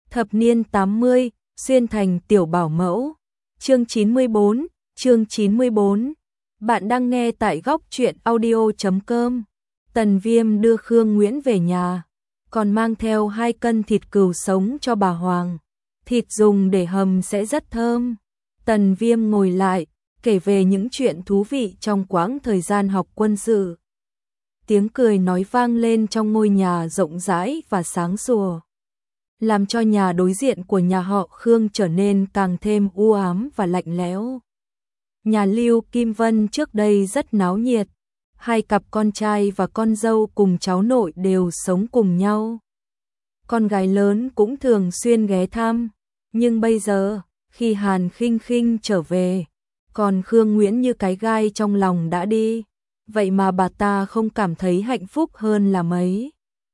Thập niên 80, xuyên thành tiểu bảo mẫu. Chương 94, chương 94. Bạn đang nghe tại góc truyện audio.com. Tần Viêm đưa Khương Nguyễn về nhà, còn mang theo 2 cân thịt cừu sống cho bà Hoàng. Thịt dùng để hầm sẽ rất thơm. Tần Viêm ngồi lại, kể về những chuyện thú vị trong quãng thời gian học quân sự. Tiếng cười nói vang lên trong ngôi nhà rộng rãi và sáng sủa, làm cho nhà đối diện của nhà họ Khương trở nên càng thêm u ám và lạnh lẽo. Nhà Lưu Kim Vân trước đây rất náo nhiệt, 2 cặp con trai và con dâu cùng cháu nội đều sống cùng nhau. Con gái lớn cũng thường xuyên ghé thăm, nhưng bây giờ, khi Hàn Khinh Khinh trở về, còn Khương Nguyễn như cái gai trong lòng đã đi, vậy mà bà ta không cảm thấy hạnh phúc hơn là mấy.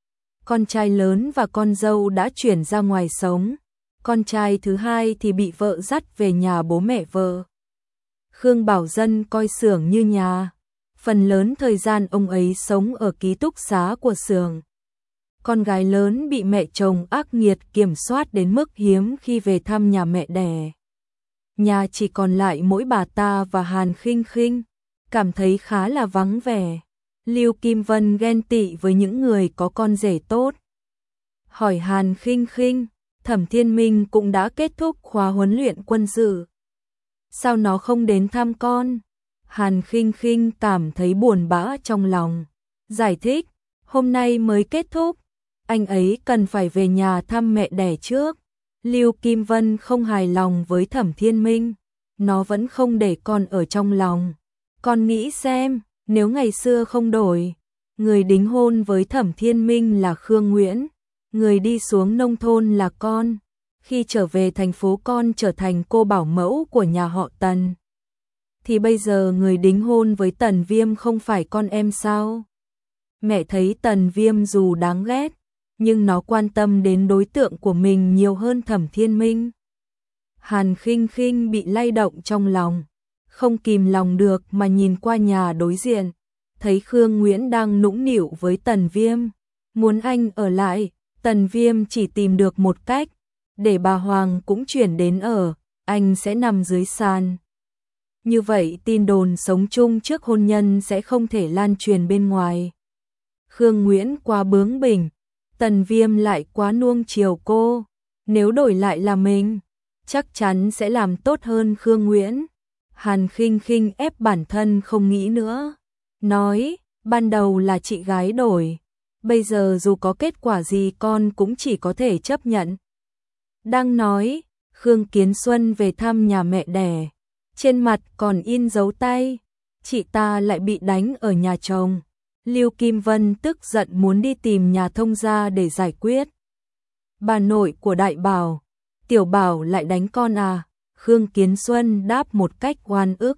Con trai lớn và con dâu đã chuyển ra ngoài sống, con trai thứ hai thì bị vợ dắt về nhà bố mẹ vợ. Khương Bảo Dân coi xưởng như nhà, phần lớn thời gian ông ấy sống ở ký túc xá của xưởng. Con gái lớn bị mẹ chồng ác nghiệt kiểm soát đến mức hiếm khi về thăm nhà mẹ đẻ. Nhà chỉ còn lại mỗi bà ta và Hàn Khinh Khinh, cảm thấy khá là vắng vẻ. Lưu Kim Vân ghen tị với những người có con rể tốt. Hỏi Hàn Khinh Khinh, Thẩm Thiên Minh cũng đã kết thúc khóa huấn luyện quân sự, sao nó không đến thăm con? Hàn Khinh Khinh cảm thấy buồn bã trong lòng, giải thích, hôm nay mới kết thúc, anh ấy cần phải về nhà thăm mẹ đẻ trước. Lưu Kim Vân không hài lòng với Thẩm Thiên Minh, nó vẫn không để con ở trong lòng. Con nghĩ xem, nếu ngày xưa không đổi, người đính hôn với Thẩm Thiên Minh là Khương Nguyễn, người đi xuống nông thôn là con, khi trở về thành phố con trở thành cô bảo mẫu của nhà họ Tần, thì bây giờ người đính hôn với Tần Viêm không phải con em sao? Mẹ thấy Tần Viêm dù đáng ghét, nhưng nó quan tâm đến đối tượng của mình nhiều hơn Thẩm Thiên Minh. Hàn Khinh Khinh bị lay động trong lòng, không kìm lòng được mà nhìn qua nhà đối diện, thấy Khương Nguyễn đang nũng nịu với Tần Viêm, muốn anh ở lại. Tần Viêm chỉ tìm được một cách, để bà Hoàng cũng chuyển đến ở, anh sẽ nằm dưới sàn. Như vậy tin đồn sống chung trước hôn nhân sẽ không thể lan truyền bên ngoài. Khương Nguyễn quá bướng bỉnh, Tần Viêm lại quá nuông chiều cô, nếu đổi lại là mình, chắc chắn sẽ làm tốt hơn Khương Nguyễn. Hàn Khinh Khinh ép bản thân không nghĩ nữa, nói, ban đầu là chị gái đổi, bây giờ dù có kết quả gì con cũng chỉ có thể chấp nhận. Đang nói, Khương Kiến Xuân về thăm nhà mẹ đẻ, trên mặt còn in dấu tay, chị ta lại bị đánh ở nhà chồng. Lưu Kim Vân tức giận muốn đi tìm nhà thông gia để giải quyết. Bà nội của Đại Bảo, Tiểu Bảo lại đánh con à? Khương Kiến Xuân đáp một cách oan ức.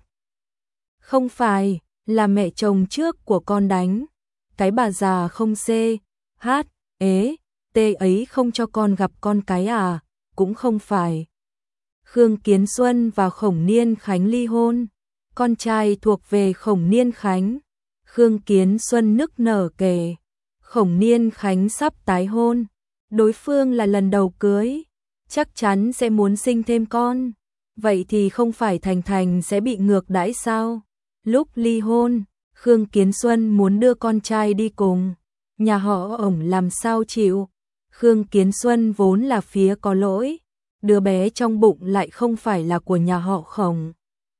Không phải, là mẹ chồng trước của con đánh. Cái bà già không xê, hát, ế, tê ấy không cho con gặp con cái à? Cũng không phải. Khương Kiến Xuân và Khổng Niên Khánh ly hôn, con trai thuộc về Khổng Niên Khánh. Khương Kiến Xuân nức nở kể, Khổng Niên Khánh sắp tái hôn, đối phương là lần đầu cưới, chắc chắn sẽ muốn sinh thêm con, vậy thì không phải Thành Thành sẽ bị ngược đãi sao? Lúc ly hôn, Khương Kiến Xuân muốn đưa con trai đi cùng, nhà họ ổng làm sao chịu? Khương Kiến Xuân vốn là phía có lỗi, đứa bé trong bụng lại không phải là của nhà họ Khổng,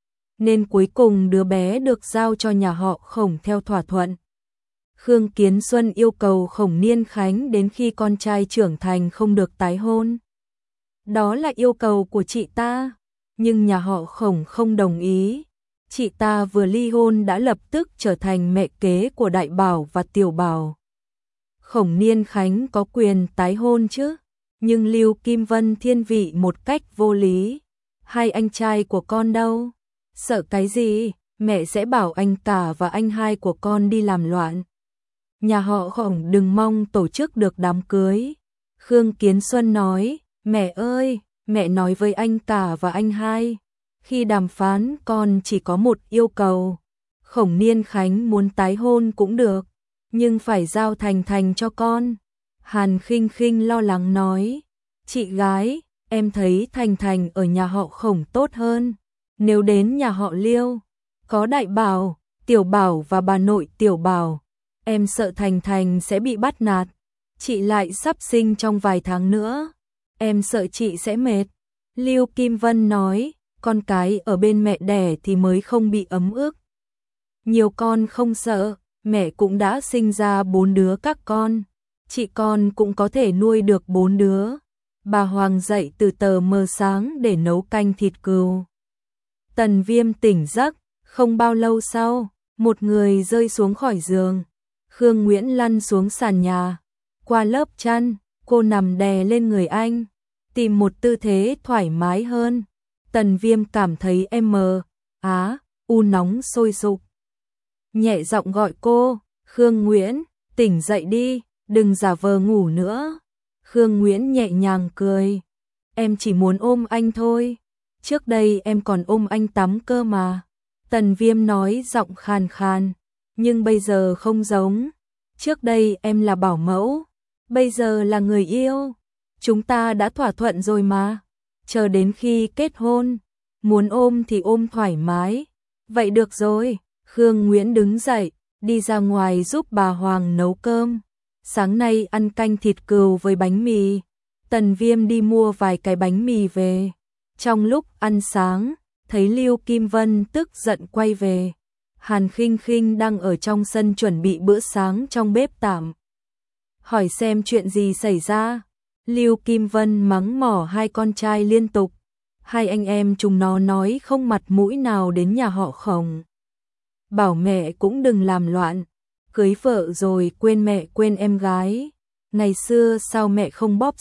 nên cuối cùng đứa bé được giao cho nhà họ Khổng theo thỏa thuận. Khương Kiến Xuân yêu cầu Khổng Niên Khánh đến khi con trai trưởng thành không được tái hôn. Đó là yêu cầu của chị ta, nhưng nhà họ Khổng không đồng ý. Chị ta vừa ly hôn đã lập tức trở thành mẹ kế của Đại Bảo và Tiểu Bảo. Khổng Niên Khánh có quyền tái hôn chứ, nhưng Lưu Kim Vân thiên vị một cách vô lý. 2 anh trai của con đâu? Sợ cái gì? Mẹ sẽ bảo anh cả và anh hai của con đi làm loạn. Nhà họ Khổng đừng mong tổ chức được đám cưới. Khương Kiến Xuân nói, mẹ ơi, mẹ nói với anh cả và anh hai. Khi đàm phán con chỉ có một yêu cầu. Khổng Niên Khánh muốn tái hôn cũng được, nhưng phải giao Thành Thành cho con. Hàn Khinh Khinh lo lắng nói, Chị gái, em thấy Thành Thành ở nhà họ Khổng tốt hơn. Nếu đến nhà họ Liêu, có Đại Bảo, Tiểu Bảo và bà nội Tiểu Bảo, em sợ Thành Thành sẽ bị bắt nạt. Chị lại sắp sinh trong vài tháng nữa, em sợ chị sẽ mệt. Lưu Kim Vân nói, con cái ở bên mẹ đẻ thì mới không bị ấm ức. Nhiều con không sợ, mẹ cũng đã sinh ra 4 đứa các con, chị con cũng có thể nuôi được 4 đứa. Bà Hoàng dậy từ tờ mờ sáng để nấu canh thịt cừu. Tần Viêm tỉnh giấc, không bao lâu sau, một người rơi xuống khỏi giường. Khương Nguyễn lăn xuống sàn nhà, qua lớp chăn, cô nằm đè lên người anh, tìm một tư thế thoải mái hơn. Tần Viêm cảm thấy u nóng sôi sục. Nhẹ giọng gọi cô, Khương Nguyễn, tỉnh dậy đi, đừng giả vờ ngủ nữa. Khương Nguyễn nhẹ nhàng cười, em chỉ muốn ôm anh thôi, trước đây em còn ôm anh tắm cơ mà. Tần Viêm nói giọng khàn khàn, nhưng bây giờ không giống, trước đây em là bảo mẫu, bây giờ là người yêu, chúng ta đã thỏa thuận rồi mà, chờ đến khi kết hôn, muốn ôm thì ôm thoải mái. Vậy được rồi. Khương Nguyễn đứng dậy, đi ra ngoài giúp bà Hoàng nấu cơm. Sáng nay ăn canh thịt cừu với bánh mì. Tần Viêm đi mua vài cái bánh mì về. Trong lúc ăn sáng, thấy Lưu Kim Vân tức giận quay về. Hàn Khinh Khinh đang ở trong sân chuẩn bị bữa sáng trong bếp tạm. Hỏi xem chuyện gì xảy ra. Lưu Kim Vân mắng mỏ hai con trai liên tục. Hai anh em chúng nó nói không mặt mũi nào đến nhà họ Khổng. Bảo mẹ cũng đừng làm loạn, cưới vợ rồi quên mẹ quên em gái. Ngày xưa sao mẹ không bóp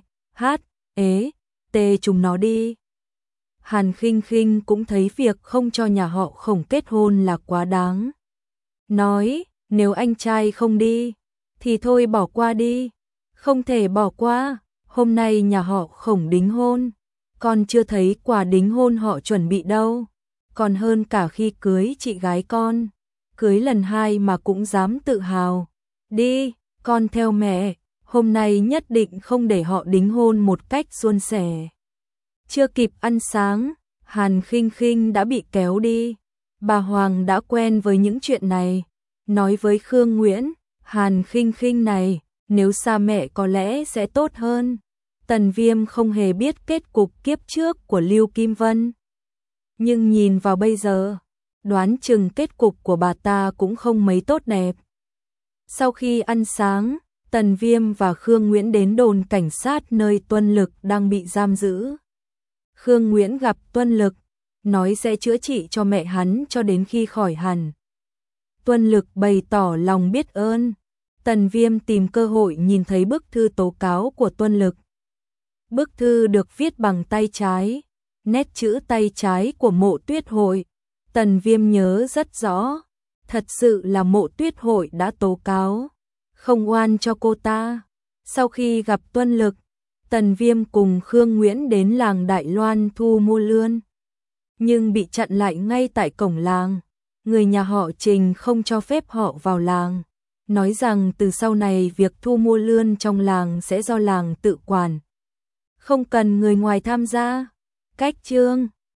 CHT chúng nó đi. Hàn Khinh Khinh cũng thấy việc không cho nhà họ Khổng kết hôn là quá đáng. Nói, nếu anh trai không đi, thì thôi bỏ qua đi. Không thể bỏ qua, hôm nay nhà họ Khổng đính hôn. Con chưa thấy quà đính hôn họ chuẩn bị đâu. Còn hơn cả khi cưới chị gái con. Cưới lần 2 mà cũng dám tự hào. Đi, con theo mẹ, hôm nay nhất định không để họ đính hôn một cách suôn sẻ. Chưa kịp ăn sáng, Hàn Khinh Khinh đã bị kéo đi. Bà Hoàng đã quen với những chuyện này. Nói với Khương Nguyễn, Hàn Khinh Khinh này, nếu xa mẹ có lẽ sẽ tốt hơn. Tần Viêm không hề biết kết cục kiếp trước của Lưu Kim Vân. Nhưng nhìn vào bây giờ, đoán chừng kết cục của bà ta cũng không mấy tốt đẹp. Sau khi ăn sáng, Tần Viêm và Khương Nguyễn đến đồn cảnh sát nơi Tuân Lực đang bị giam giữ. Khương Nguyễn gặp Tuân Lực, nói sẽ chữa trị cho mẹ hắn cho đến khi khỏi hẳn. Tuân Lực bày tỏ lòng biết ơn. Tần Viêm tìm cơ hội nhìn thấy bức thư tố cáo của Tuân Lực. Bức thư được viết bằng tay trái, nét chữ tay trái của Mộ Tuyết Hội. Tần Viêm nhớ rất rõ, thật sự là Mộ Tuyết Hội đã tố cáo, không oan cho cô ta. Sau khi gặp Tuân Lực, Tần Viêm cùng Khương Nguyễn đến làng Đại Loan thu mua lươn, nhưng bị chặn lại ngay tại cổng làng. Người nhà họ Trình không cho phép họ vào làng, nói rằng từ sau này việc thu mua lươn trong làng sẽ do làng tự quản, không cần người ngoài tham gia. Cách chương